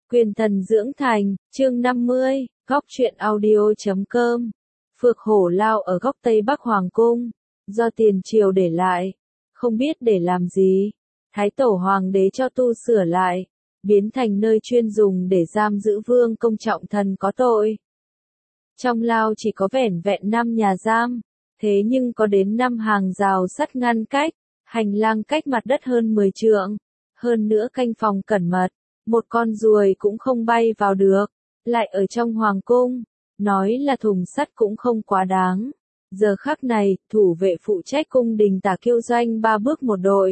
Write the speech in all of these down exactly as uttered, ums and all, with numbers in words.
Quyền thần dưỡng thành, chương năm mươi, góc truyện audio chấm com. Phược Hổ Lao ở góc Tây Bắc Hoàng Cung, do tiền triều để lại, không biết để làm gì. Thái tổ hoàng đế cho tu sửa lại, biến thành nơi chuyên dùng để giam giữ vương công trọng thần có tội. Trong lao chỉ có vẻn vẹn năm nhà giam, thế nhưng có đến năm hàng rào sắt ngăn cách, hành lang cách mặt đất hơn mười trượng, hơn nữa canh phòng cẩn mật. Một con ruồi cũng không bay vào được, lại ở trong hoàng cung, nói là thùng sắt cũng không quá đáng. Giờ khắc này, thủ vệ phụ trách cung đình Tả Kiêu doanh ba bước một đội,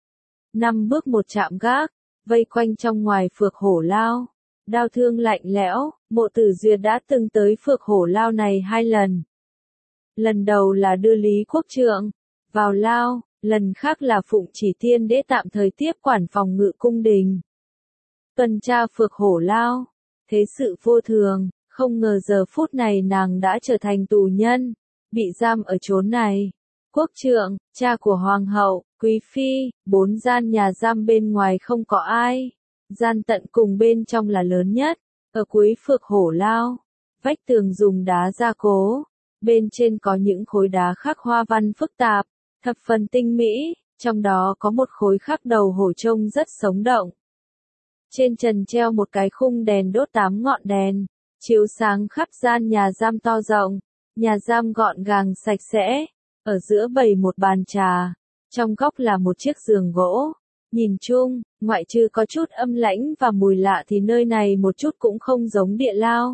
năm bước một chạm gác, vây quanh trong ngoài Phược Hổ Lao. Đao thương lạnh lẽo, Mộ Tử Duyệt đã từng tới Phược Hổ Lao này hai lần. Lần đầu là đưa Lý Quốc Trượng vào lao, lần khác là phụng chỉ Tiên Đế tạm thời tiếp quản phòng ngự cung đình. Tuần tra Phược Hổ Lao, thế sự vô thường, không ngờ giờ phút này nàng đã trở thành tù nhân, bị giam ở chốn này. Quốc Trượng, cha của Hoàng hậu, Quý Phi, bốn gian nhà giam bên ngoài không có ai. Gian tận cùng bên trong là lớn nhất, ở cuối Phược Hổ Lao. Vách tường dùng đá gia cố, bên trên có những khối đá khắc hoa văn phức tạp, thập phần tinh mỹ, trong đó có một khối khắc đầu hổ trông rất sống động. Trên trần treo một cái khung đèn đốt tám ngọn đèn, chiếu sáng khắp gian nhà giam to rộng, nhà giam gọn gàng sạch sẽ, ở giữa bày một bàn trà, trong góc là một chiếc giường gỗ. Nhìn chung, ngoại trừ có chút âm lãnh và mùi lạ thì nơi này một chút cũng không giống địa lao.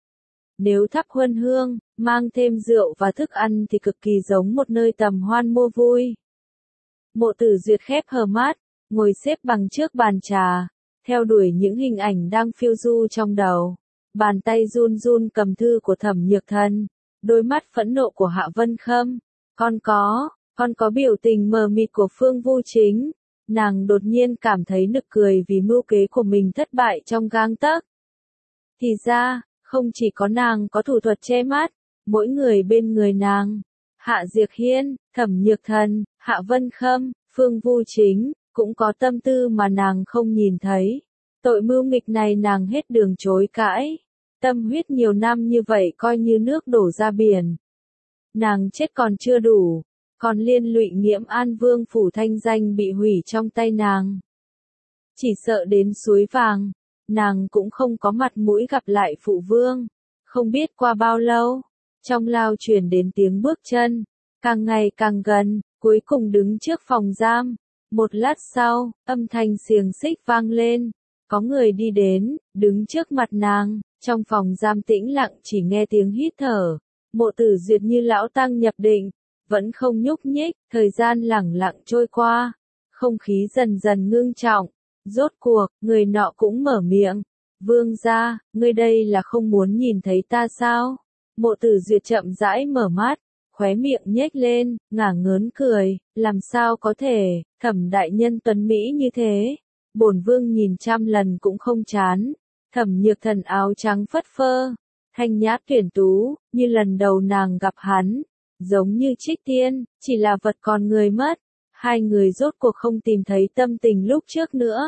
Nếu thắp huân hương, mang thêm rượu và thức ăn thì cực kỳ giống một nơi tầm hoan mua vui. Mộ Tử Duyệt khép hờ mắt, ngồi xếp bằng trước bàn trà, theo đuổi những hình ảnh đang phiêu du trong đầu. Bàn tay run run cầm thư của Thẩm Nhược Thần, đôi mắt phẫn nộ của Hạ Vân Khâm. Con có, con có biểu tình mờ mịt của Phương Vu Chính. Nàng đột nhiên cảm thấy nực cười vì mưu kế của mình thất bại trong gang tấc. Thì ra, không chỉ có nàng có thủ thuật che mắt, mỗi người bên người nàng, Hạ Diệc Hiên, Thẩm Nhược Thần, Hạ Vân Khâm, Phương Vu Chính, cũng có tâm tư mà nàng không nhìn thấy. Tội mưu nghịch này nàng hết đường chối cãi. Tâm huyết nhiều năm như vậy coi như nước đổ ra biển. Nàng chết còn chưa đủ, còn liên lụy Nghiễm An Vương phủ thanh danh bị hủy trong tay nàng. Chỉ sợ đến suối vàng, nàng cũng không có mặt mũi gặp lại phụ vương. Không biết qua bao lâu, trong lao truyền đến tiếng bước chân, càng ngày càng gần, cuối cùng đứng trước phòng giam. Một lát sau, âm thanh xiềng xích vang lên, có người đi đến, đứng trước mặt nàng, trong phòng giam tĩnh lặng chỉ nghe tiếng hít thở. Mộ Tử Duyệt như lão tăng nhập định, vẫn không nhúc nhích, thời gian lẳng lặng trôi qua, không khí dần dần ngưng trọng. Rốt cuộc, người nọ cũng mở miệng, vương gia, ngươi đây là không muốn nhìn thấy ta sao? Mộ Tử Duyệt chậm rãi mở mắt, khóe miệng nhếch lên, ngả ngớn cười, làm sao có thể, Thẩm đại nhân tuấn mỹ như thế, bổn vương nhìn trăm lần cũng không chán. Thẩm Nhược Thần áo trắng phất phơ, thanh nhã tuyển tú, như lần đầu nàng gặp hắn, giống như trích tiên, chỉ là vật còn người mất. Hai người rốt cuộc không tìm thấy tâm tình lúc trước nữa.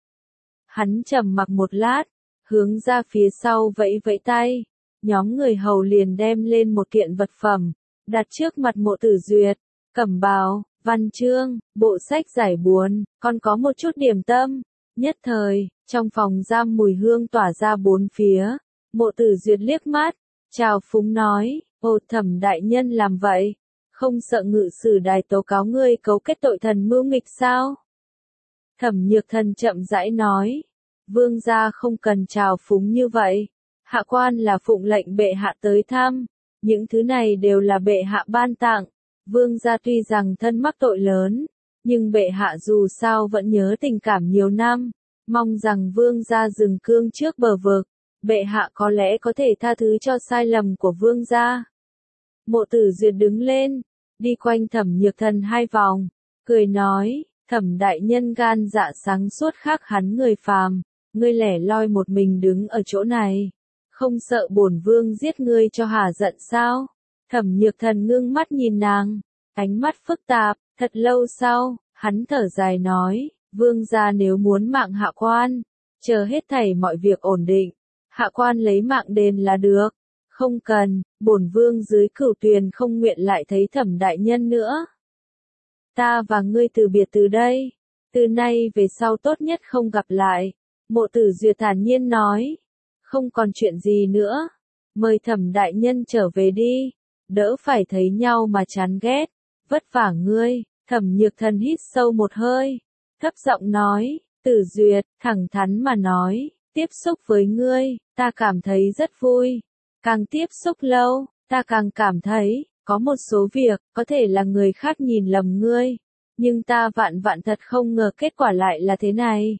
Hắn trầm mặc một lát, hướng ra phía sau vẫy vẫy tay, nhóm người hầu liền đem lên một kiện vật phẩm, đặt trước mặt Mộ Tử Duyệt, cẩm bào, văn chương, bộ sách giải buồn, còn có một chút điểm tâm. Nhất thời, trong phòng giam mùi hương tỏa ra bốn phía. Mộ Tử Duyệt liếc mắt, chào phúng nói, ồ Thẩm đại nhân làm vậy, không sợ ngự sử đài tố cáo ngươi cấu kết tội thần mưu nghịch sao? Thẩm Nhược Thần chậm rãi nói, vương gia không cần chào phúng như vậy, hạ quan là phụng lệnh bệ hạ tới thăm, những thứ này đều là bệ hạ ban tặng. Vương gia tuy rằng thân mắc tội lớn, nhưng bệ hạ dù sao vẫn nhớ tình cảm nhiều năm, mong rằng vương gia dừng cương trước bờ vực, bệ hạ có lẽ có thể tha thứ cho sai lầm của vương gia. Mộ Tử Duyệt đứng lên, đi quanh Thẩm Nhược Thần hai vòng, cười nói, Thẩm đại nhân gan dạ sáng suốt khác hắn người phàm, ngươi lẻ loi một mình đứng ở chỗ này, không sợ bổn vương giết ngươi cho hả giận sao? Thẩm Nhược Thần ngưng mắt nhìn nàng, ánh mắt phức tạp. Thật lâu sau, hắn thở dài nói, vương gia nếu muốn mạng hạ quan, chờ hết thảy mọi việc ổn định, hạ quan lấy mạng đền là được. Không cần, bổn vương dưới cửu tuyền không nguyện lại thấy Thẩm đại nhân nữa. Ta và ngươi từ biệt từ đây, từ nay về sau tốt nhất không gặp lại. Mộ Tử Duyệt thản nhiên nói, không còn chuyện gì nữa, mời Thẩm đại nhân trở về đi, đỡ phải thấy nhau mà chán ghét, vất vả ngươi. Thẩm Nhược Thần hít sâu một hơi, thấp giọng nói, Tử Duyệt, thẳng thắn mà nói, tiếp xúc với ngươi, ta cảm thấy rất vui. Càng tiếp xúc lâu, ta càng cảm thấy, có một số việc, có thể là người khác nhìn lầm ngươi, nhưng ta vạn vạn thật không ngờ kết quả lại là thế này.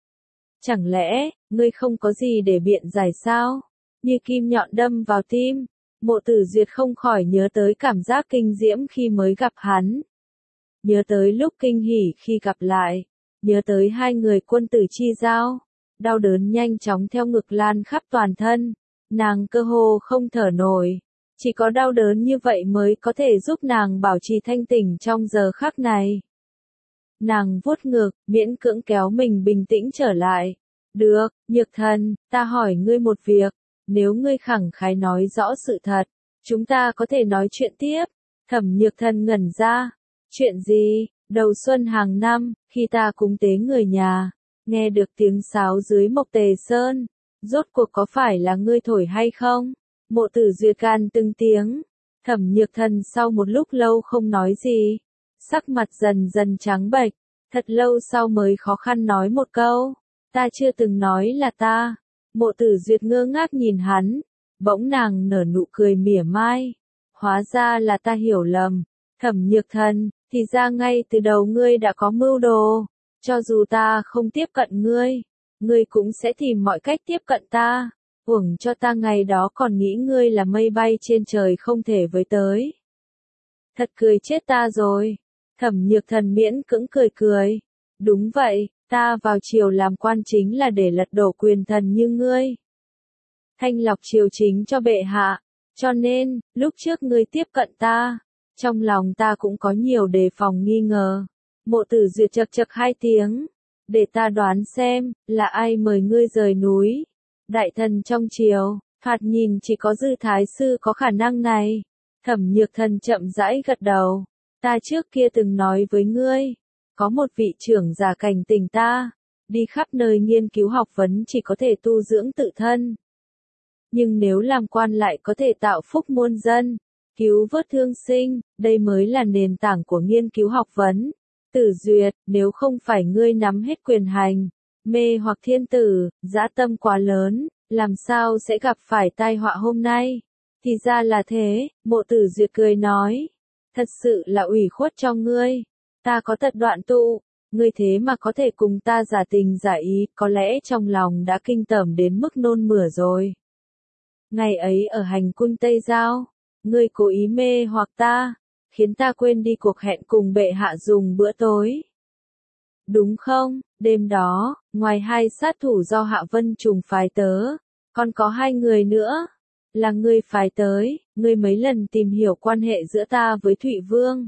Chẳng lẽ, ngươi không có gì để biện giải sao? Như kim nhọn đâm vào tim, Mộ Tử Duyệt không khỏi nhớ tới cảm giác kinh diễm khi mới gặp hắn. Nhớ tới lúc kinh hỉ khi gặp lại, nhớ tới hai người quân tử chi giao, đau đớn nhanh chóng theo ngực lan khắp toàn thân, nàng cơ hồ không thở nổi, chỉ có đau đớn như vậy mới có thể giúp nàng bảo trì thanh tỉnh trong giờ khắc này. Nàng vuốt ngực, miễn cưỡng kéo mình bình tĩnh trở lại. Được, Nhược Thần, ta hỏi ngươi một việc, nếu ngươi khẳng khái nói rõ sự thật, chúng ta có thể nói chuyện tiếp. Thẩm Nhược Thần ngẩn ra. Chuyện gì? Đầu xuân hàng năm, khi ta cúng tế người nhà, nghe được tiếng sáo dưới Mộc Tề Sơn, rốt cuộc có phải là ngươi thổi hay không? Mộ Tử Duyệt gan từng tiếng. Thẩm Nhược Thần sau một lúc lâu không nói gì, sắc mặt dần dần trắng bệch, thật lâu sau mới khó khăn nói một câu, ta chưa từng nói là ta. Mộ Tử Duyệt ngơ ngác nhìn hắn, bỗng nàng nở nụ cười mỉa mai, hóa ra là ta hiểu lầm. Thẩm Nhược Thần, thì ra ngay từ đầu ngươi đã có mưu đồ, cho dù ta không tiếp cận ngươi, ngươi cũng sẽ tìm mọi cách tiếp cận ta, uổng cho ta ngày đó còn nghĩ ngươi là mây bay trên trời không thể với tới. Thật cười chết ta rồi. Thẩm Nhược Thần miễn cưỡng cười cười. Đúng vậy, ta vào triều làm quan chính là để lật đổ quyền thần như ngươi. Thanh lọc triều chính cho bệ hạ, cho nên, lúc trước ngươi tiếp cận ta, trong lòng ta cũng có nhiều đề phòng nghi ngờ. Mộ Tử Duyệt chậc chậc hai tiếng, để ta đoán xem, là ai mời ngươi rời núi. Đại thần trong triều, thoạt nhìn chỉ có Dư Thái Sư có khả năng này. Thẩm Nhược Thần chậm rãi gật đầu. Ta trước kia từng nói với ngươi, có một vị trưởng giả cảnh tỉnh ta, đi khắp nơi nghiên cứu học vấn chỉ có thể tu dưỡng tự thân. Nhưng nếu làm quan lại có thể tạo phúc muôn dân, cứu vớt thương sinh, đây mới là nền tảng của nghiên cứu học vấn. Tử Duyệt, nếu không phải ngươi nắm hết quyền hành, mê hoặc thiên tử, dã tâm quá lớn, làm sao sẽ gặp phải tai họa hôm nay? Thì ra là thế, Mộ Tử Duyệt cười nói. Thật sự là ủy khuất cho ngươi. Ta có tật đoạn tụ, ngươi thế mà có thể cùng ta giả tình giả ý, có lẽ trong lòng đã kinh tởm đến mức nôn mửa rồi. Ngày ấy ở hành cung Tây Giao, ngươi cố ý mê hoặc ta, khiến ta quên đi cuộc hẹn cùng bệ hạ dùng bữa tối. Đúng không? Đêm đó, ngoài hai sát thủ do Hạ Vân Trùng phái tớ, còn có hai người nữa. Là ngươi phái tới, ngươi mấy lần tìm hiểu quan hệ giữa ta với Thụy Vương.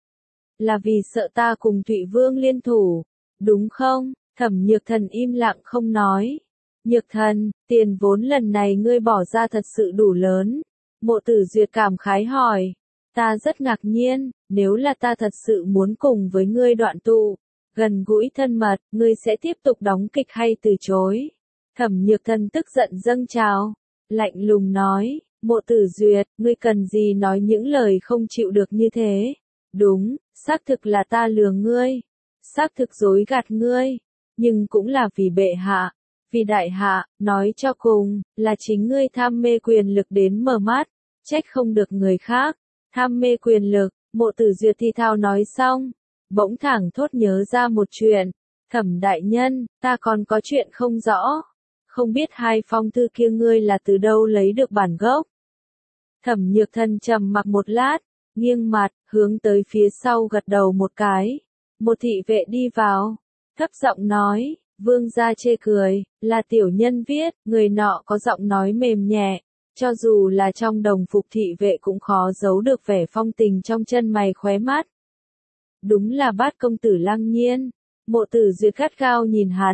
Là vì sợ ta cùng Thụy Vương liên thủ, đúng không? Thẩm Nhược Thần im lặng không nói. Nhược Thần, tiền vốn lần này ngươi bỏ ra thật sự đủ lớn. Mộ Tử Duyệt cảm khái hỏi. Ta rất ngạc nhiên, nếu là ta thật sự muốn cùng với ngươi đoạn tụ, gần gũi thân mật, ngươi sẽ tiếp tục đóng kịch hay từ chối? Thẩm Nhược Thần tức giận dâng trào, lạnh lùng nói, Mộ Tử Duyệt, ngươi cần gì nói những lời không chịu được như thế? Đúng, xác thực là ta lừa ngươi, xác thực dối gạt ngươi, nhưng cũng là vì bệ hạ, vì đại hạ, nói cho cùng, là chính ngươi tham mê quyền lực đến mờ mắt, trách không được người khác. Tham mê quyền lực, Mộ Tử Duyệt thì thào nói xong, bỗng thẳng thốt nhớ ra một chuyện. Thẩm đại nhân, ta còn có chuyện không rõ. Không biết hai phong thư kia ngươi là từ đâu lấy được bản gốc. Thẩm Nhược Thần trầm mặc một lát, nghiêng mặt, hướng tới phía sau gật đầu một cái. Một thị vệ đi vào, thấp giọng nói, vương gia chê cười, là tiểu nhân viết, người nọ có giọng nói mềm nhẹ. Cho dù là trong đồng phục thị vệ cũng khó giấu được vẻ phong tình trong chân mày khóe mắt. Đúng là Bát công tử Lăng Nhiên. Mộ Tử Duyệt gắt gao nhìn hắn,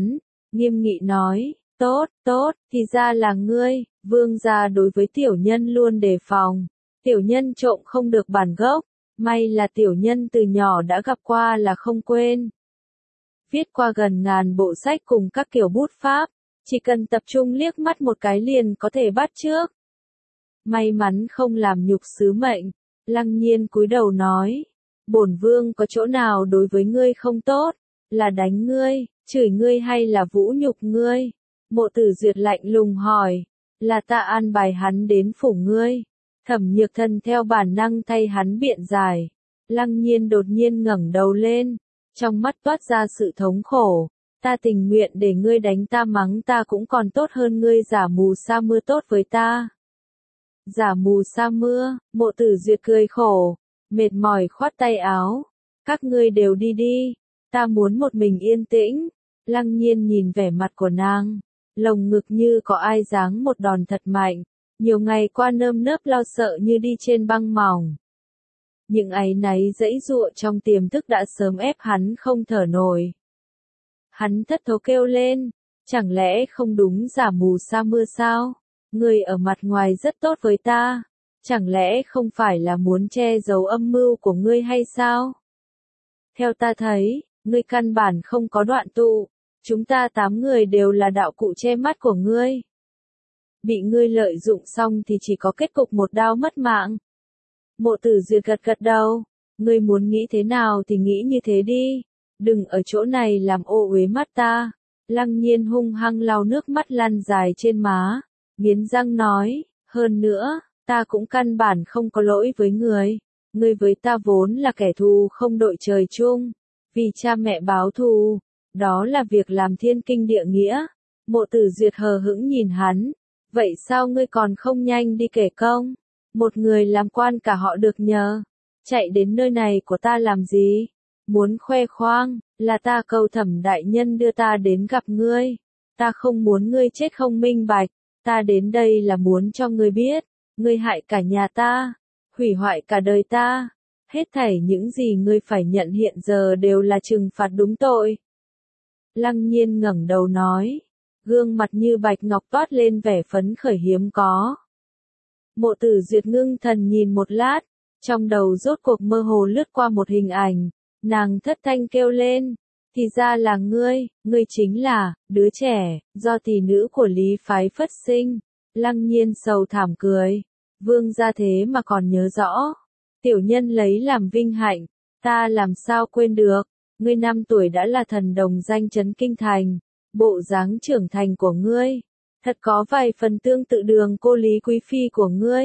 nghiêm nghị nói, tốt, tốt, thì ra là ngươi. Vương gia đối với tiểu nhân luôn đề phòng, tiểu nhân trộm không được bản gốc, may là tiểu nhân từ nhỏ đã gặp qua là không quên. Viết qua gần ngàn bộ sách cùng các kiểu bút pháp, chỉ cần tập trung liếc mắt một cái liền có thể bắt chước. May mắn không làm nhục sứ mệnh, Lăng Nhiên cúi đầu nói, bổn vương có chỗ nào đối với ngươi không tốt, là đánh ngươi, chửi ngươi hay là vũ nhục ngươi? Mộ Tử Duyệt lạnh lùng hỏi, là ta an bài hắn đến phủ ngươi. Thẩm Nhược Thần theo bản năng thay hắn biện giải. Lăng Nhiên đột nhiên ngẩng đầu lên, trong mắt toát ra sự thống khổ, ta tình nguyện để ngươi đánh ta mắng ta cũng còn tốt hơn ngươi giả mù sa mưa tốt với ta. Giả mù sa mưa, Mộ Tử Duyệt cười khổ, mệt mỏi khoát tay áo, các ngươi đều đi đi, ta muốn một mình yên tĩnh. Lăng Nhiên nhìn vẻ mặt của nàng, lồng ngực như có ai giáng một đòn thật mạnh, nhiều ngày qua nơm nớp lo sợ như đi trên băng mỏng. Những áy náy dãy dụa trong tiềm thức đã sớm ép hắn không thở nổi. Hắn thất thố kêu lên, chẳng lẽ không đúng giả mù sa mưa sao? Ngươi ở mặt ngoài rất tốt với ta, chẳng lẽ không phải là muốn che giấu âm mưu của ngươi hay sao? Theo ta thấy, ngươi căn bản không có đoạn tụ, chúng ta tám người đều là đạo cụ che mắt của ngươi. Bị ngươi lợi dụng xong thì chỉ có kết cục một đao mất mạng. Mộ Tử Duyệt gật gật đầu, ngươi muốn nghĩ thế nào thì nghĩ như thế đi, đừng ở chỗ này làm ô uế mắt ta. Lăng Nhiên hung hăng lau nước mắt lăn dài trên má, nghiến răng nói, hơn nữa, ta cũng căn bản không có lỗi với ngươi, ngươi với ta vốn là kẻ thù không đội trời chung, vì cha mẹ báo thù, đó là việc làm thiên kinh địa nghĩa. Mộ Tử Duyệt hờ hững nhìn hắn, vậy sao ngươi còn không nhanh đi kể công? Một người làm quan cả họ được nhờ, chạy đến nơi này của ta làm gì? Muốn khoe khoang, là ta cầu Thẩm đại nhân đưa ta đến gặp ngươi, ta không muốn ngươi chết không minh bạch, ta đến đây là muốn cho ngươi biết, ngươi hại cả nhà ta, hủy hoại cả đời ta, hết thảy những gì ngươi phải nhận hiện giờ đều là trừng phạt đúng tội. Lăng Nhiên ngẩng đầu nói, gương mặt như bạch ngọc toát lên vẻ phấn khởi hiếm có. Mộ Tử Duyệt ngưng thần nhìn một lát, trong đầu rốt cuộc mơ hồ lướt qua một hình ảnh, nàng thất thanh kêu lên, thì ra là ngươi, ngươi chính là, đứa trẻ, do tỷ nữ của Lý phái phất sinh. Lăng Nhiên sầu thảm cười, vương gia thế mà còn nhớ rõ, tiểu nhân lấy làm vinh hạnh, ta làm sao quên được, ngươi năm tuổi đã là thần đồng danh chấn kinh thành, bộ dáng trưởng thành của ngươi, thật có vài phần tương tự Đường cô Lý quý phi của ngươi.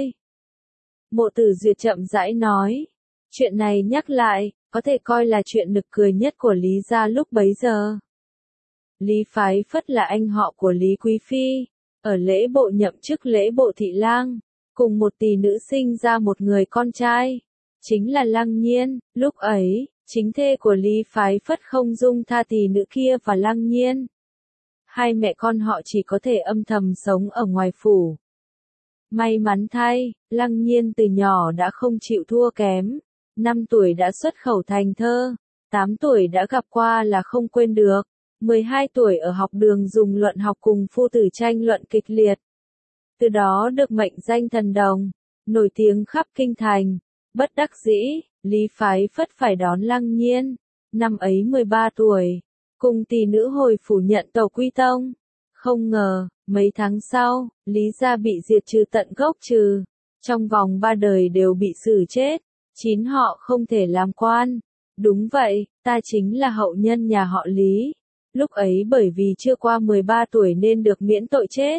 Mộ Tử Duyệt chậm rãi nói, chuyện này nhắc lại, có thể coi là chuyện nực cười nhất của Lý gia lúc bấy giờ. Lý phái phất là anh họ của Lý quý phi, ở lễ bộ nhậm chức lễ bộ thị lang, cùng một tỷ nữ sinh ra một người con trai, chính là Lăng Nhiên. Lúc ấy, chính thê của Lý phái phất không dung tha tỷ nữ kia và Lăng Nhiên. Hai mẹ con họ chỉ có thể âm thầm sống ở ngoài phủ. May mắn thay, Lăng Nhiên từ nhỏ đã không chịu thua kém, năm tuổi đã xuất khẩu thành thơ, tám tuổi đã gặp qua là không quên được, mười hai tuổi ở học đường dùng luận học cùng phu tử tranh luận kịch liệt. Từ đó được mệnh danh thần đồng, nổi tiếng khắp kinh thành. Bất đắc dĩ, Lý phái phất phải đón Lăng Nhiên, năm ấy mười ba tuổi, cùng tỷ nữ hồi phủ nhận tàu quy tông. Không ngờ, mấy tháng sau, Lý gia bị diệt trừ tận gốc trừ, trong vòng ba đời đều bị xử chết, chín họ không thể làm quan. Đúng vậy, ta chính là hậu nhân nhà họ Lý. Lúc ấy bởi vì chưa qua mười ba tuổi nên được miễn tội chết.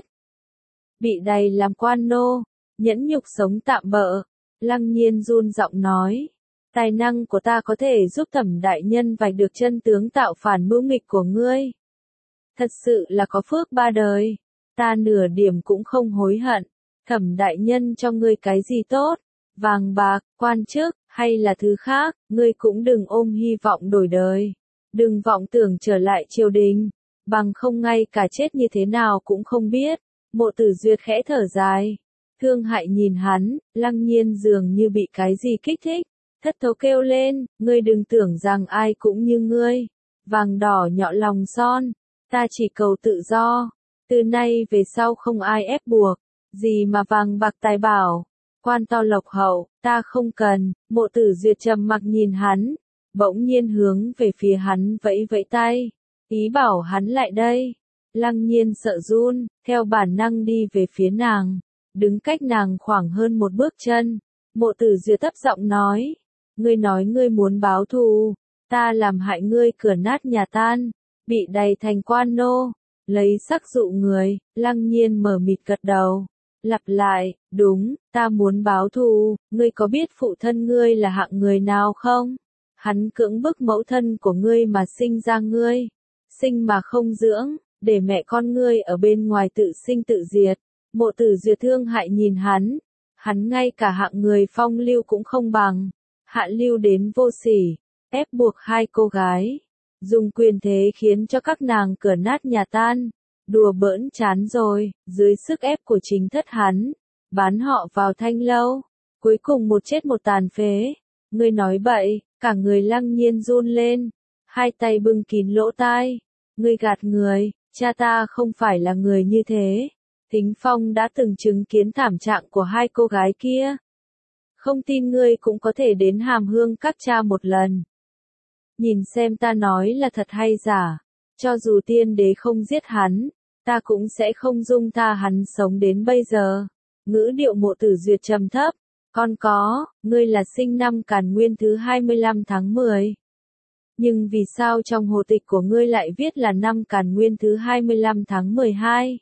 Bị đày làm quan nô, nhẫn nhục sống tạm bợ. Lăng Nhiên run giọng nói, tài năng của ta có thể giúp Thẩm đại nhân vạch được chân tướng tạo phản mưu nghịch của ngươi. Thật sự là có phước ba đời, ta nửa điểm cũng không hối hận. Thẩm đại nhân cho ngươi cái gì tốt, vàng bạc, quan chức, hay là thứ khác, ngươi cũng đừng ôm hy vọng đổi đời. Đừng vọng tưởng trở lại triều đình, bằng không ngay cả chết như thế nào cũng không biết. Mộ Tử Duyệt khẽ thở dài, thương hại nhìn hắn. Lăng Nhiên dường như bị cái gì kích thích, thất thố kêu lên, ngươi đừng tưởng rằng ai cũng như ngươi, vàng đỏ nhọ lòng son, Ta chỉ cầu tự do. Từ nay về sau không ai ép buộc. Gì mà vàng bạc tài bảo. Quan to lộc hậu, ta không cần. Mộ Tử Duyệt trầm mặc nhìn hắn. Bỗng nhiên hướng về phía hắn vẫy vẫy tay. Ý bảo hắn lại đây. Lăng Nhiên sợ run, theo bản năng đi về phía nàng. Đứng cách nàng khoảng hơn một bước chân. Mộ Tử Duyệt thấp giọng nói. Ngươi nói ngươi muốn báo thù. Ta làm hại ngươi cửa nát nhà tan. Bị đầy thành quan nô. Lấy sắc dụ người. Lăng Nhiên mở mịt gật đầu. Lặp lại, đúng, ta muốn báo thù. Ngươi có biết phụ thân ngươi là hạng người nào không? Hắn cưỡng bức mẫu thân của ngươi mà sinh ra ngươi. Sinh mà không dưỡng, để mẹ con ngươi ở bên ngoài tự sinh tự diệt. Mộ Tử Duyệt thương hại nhìn hắn. Hắn ngay cả hạng người phong lưu cũng không bằng. Hạ lưu đến vô sỉ, ép buộc hai cô gái. Dùng quyền thế khiến cho các nàng cửa nát nhà tan. Đùa bỡn chán rồi, dưới sức ép của chính thất hắn. Bán họ vào thanh lâu. Cuối cùng một chết một tàn phế. Ngươi nói bậy, cả người Lăng Nhiên run lên. Hai tay bưng kín lỗ tai. Ngươi gạt người, cha ta không phải là người như thế. Thính Phong đã từng chứng kiến thảm trạng của hai cô gái kia. Không tin ngươi cũng có thể đến Hàm Hương các cha một lần. Nhìn xem ta nói là thật hay giả. Cho dù tiên đế không giết hắn, ta cũng sẽ không dung tha hắn sống đến bây giờ. Ngữ điệu Mộ Tử Duyệt trầm thấp. Con có, ngươi là sinh năm Càn Nguyên thứ hai mươi lăm tháng mười. Nhưng vì sao trong hồ tịch của ngươi lại viết là năm Càn Nguyên thứ hai mươi lăm tháng mười hai?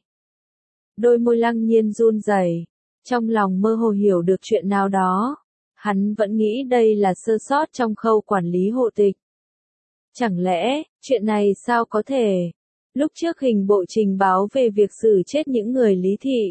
Đôi môi Lăng Nhiên run rẩy, trong lòng mơ hồ hiểu được chuyện nào đó. Hắn vẫn nghĩ đây là sơ sót trong khâu quản lý hộ tịch. Chẳng lẽ, chuyện này sao có thể? Lúc trước hình bộ trình báo về việc xử chết những người Lý Thị.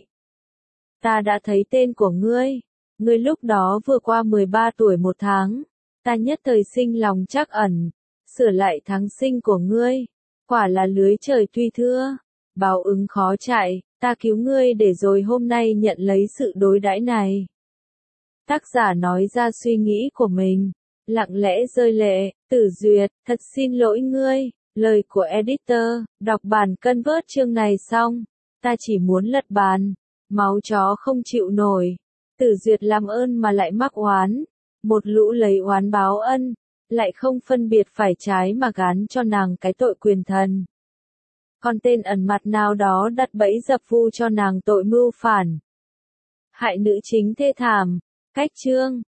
Ta đã thấy tên của ngươi. Ngươi lúc đó vừa qua mười ba tuổi một tháng. Ta nhất thời sinh lòng trắc ẩn. Sửa lại tháng sinh của ngươi. Quả là lưới trời tuy thưa. Báo ứng khó chạy. Ta cứu ngươi để rồi hôm nay nhận lấy sự đối đãi này. Tác giả nói ra suy nghĩ của mình. Lặng lẽ rơi lệ. Tử Duyệt, thật xin lỗi ngươi. Lời của editor. Đọc bản cân vớt chương này xong. Ta chỉ muốn lật bàn. Máu chó không chịu nổi. Tử Duyệt làm ơn mà lại mắc oán. Một lũ lấy oán báo ân. Lại không phân biệt phải trái mà gán cho nàng cái tội quyền thần. Còn tên ẩn mặt nào đó đặt bẫy dập vu cho nàng tội mưu phản. Hại nữ chính thê thảm. Cách chương.